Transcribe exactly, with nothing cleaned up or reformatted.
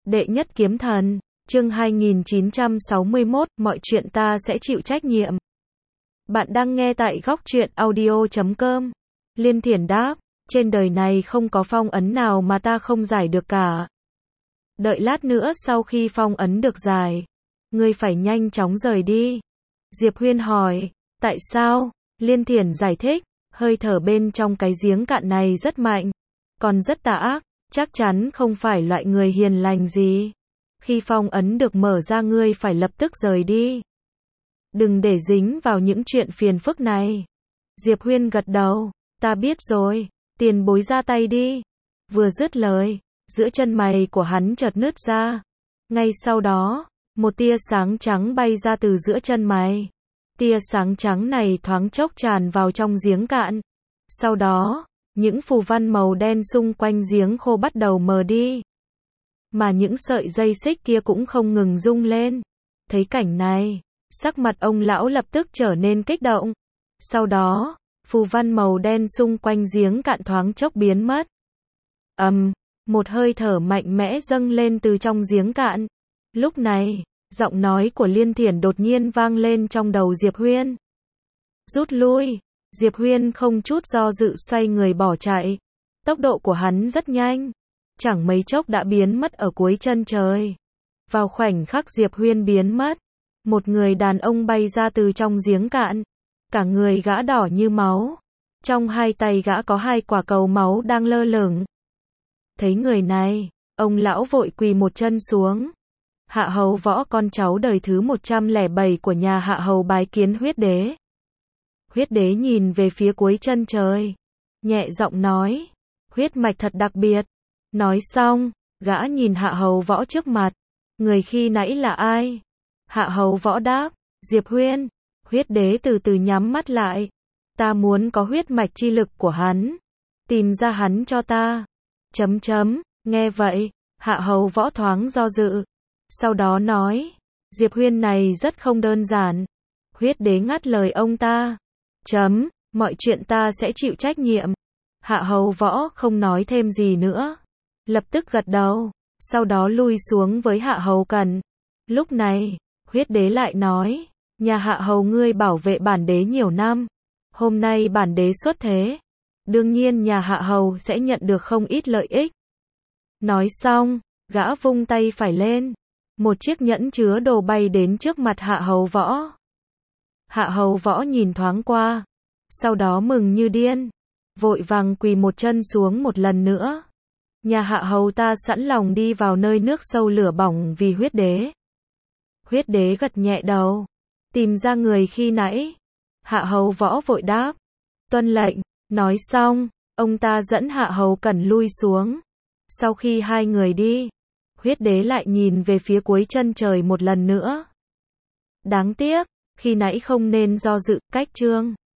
Đệ nhất kiếm thần, chương hai nghìn chín trăm sáu mươi mốt, mọi chuyện ta sẽ chịu trách nhiệm. Bạn đang nghe tại góc truyện audio chấm com. Liên Thiển đáp, trên đời này không có phong ấn nào mà ta không giải được cả. Đợi lát nữa sau khi phong ấn được giải, ngươi phải nhanh chóng rời đi. Diệp Huyên hỏi, tại sao? Liên Thiển giải thích, hơi thở bên trong cái giếng cạn này rất mạnh, còn rất tà ác, chắc chắn không phải loại người hiền lành gì. Khi phong ấn được mở ra ngươi phải lập tức rời đi. Đừng để dính vào những chuyện phiền phức này. Diệp Huyên gật đầu, ta biết rồi, tiền bối ra tay đi. Vừa dứt lời, giữa chân mày của hắn chợt nứt ra. Ngay sau đó, một tia sáng trắng bay ra từ giữa chân mày. Tia sáng trắng này thoáng chốc tràn vào trong giếng cạn. Sau đó, những phù văn màu đen xung quanh giếng khô bắt đầu mờ đi. Mà những sợi dây xích kia cũng không ngừng rung lên. Thấy cảnh này, sắc mặt ông lão lập tức trở nên kích động. Sau đó, phù văn màu đen xung quanh giếng cạn thoáng chốc biến mất. Ầm, um, một hơi thở mạnh mẽ dâng lên từ trong giếng cạn. Lúc này, giọng nói của Liên Thiển đột nhiên vang lên trong đầu Diệp Huyên. Rút lui. Diệp Huyên không chút do dự xoay người bỏ chạy. Tốc độ của hắn rất nhanh, chẳng mấy chốc đã biến mất ở cuối chân trời. Vào khoảnh khắc Diệp Huyên biến mất, một người đàn ông bay ra từ trong giếng cạn. Cả người gã đỏ như máu. Trong hai tay gã có hai quả cầu máu đang lơ lửng. Thấy người này, ông lão vội quỳ một chân xuống. Hạ hầu Võ, con cháu đời thứ một trăm lẻ bảy của nhà Hạ hầu bái kiến huyết đế. Huyết đế nhìn về phía cuối chân trời, nhẹ giọng nói, huyết mạch thật đặc biệt. Nói xong, gã nhìn Hạ hầu Võ trước mặt, người khi nãy là ai? Hạ hầu Võ đáp, Diệp Huyên. Huyết đế từ từ nhắm mắt lại, ta muốn có huyết mạch chi lực của hắn, tìm ra hắn cho ta. Chấm chấm, nghe vậy, Hạ hầu Võ thoáng do dự, sau đó nói, Diệp Huyên này rất không đơn giản. Huyết đế ngắt lời ông ta, chấm, mọi chuyện ta sẽ chịu trách nhiệm. Hạ hầu Võ không nói thêm gì nữa, lập tức gật đầu, sau đó lui xuống với Hạ hầu Cần. Lúc này, huyết đế lại nói, nhà Hạ hầu ngươi bảo vệ bản đế nhiều năm, hôm nay bản đế xuất thế, đương nhiên nhà Hạ hầu sẽ nhận được không ít lợi ích. Nói xong, gã vung tay phải lên, một chiếc nhẫn chứa đồ bay đến trước mặt Hạ hầu Võ. Hạ hầu Võ nhìn thoáng qua, sau đó mừng như điên, vội vàng quỳ một chân xuống một lần nữa. Nhà Hạ hầu ta sẵn lòng đi vào nơi nước sâu lửa bỏng vì huyết đế. Huyết đế gật nhẹ đầu, tìm ra người khi nãy. Hạ hầu Võ vội đáp, tuân lệnh. Nói xong, ông ta dẫn Hạ hầu Cẩn lui xuống. Sau khi hai người đi, huyết đế lại nhìn về phía cuối chân trời một lần nữa. Đáng tiếc, khi nãy không nên do dự, cách chương.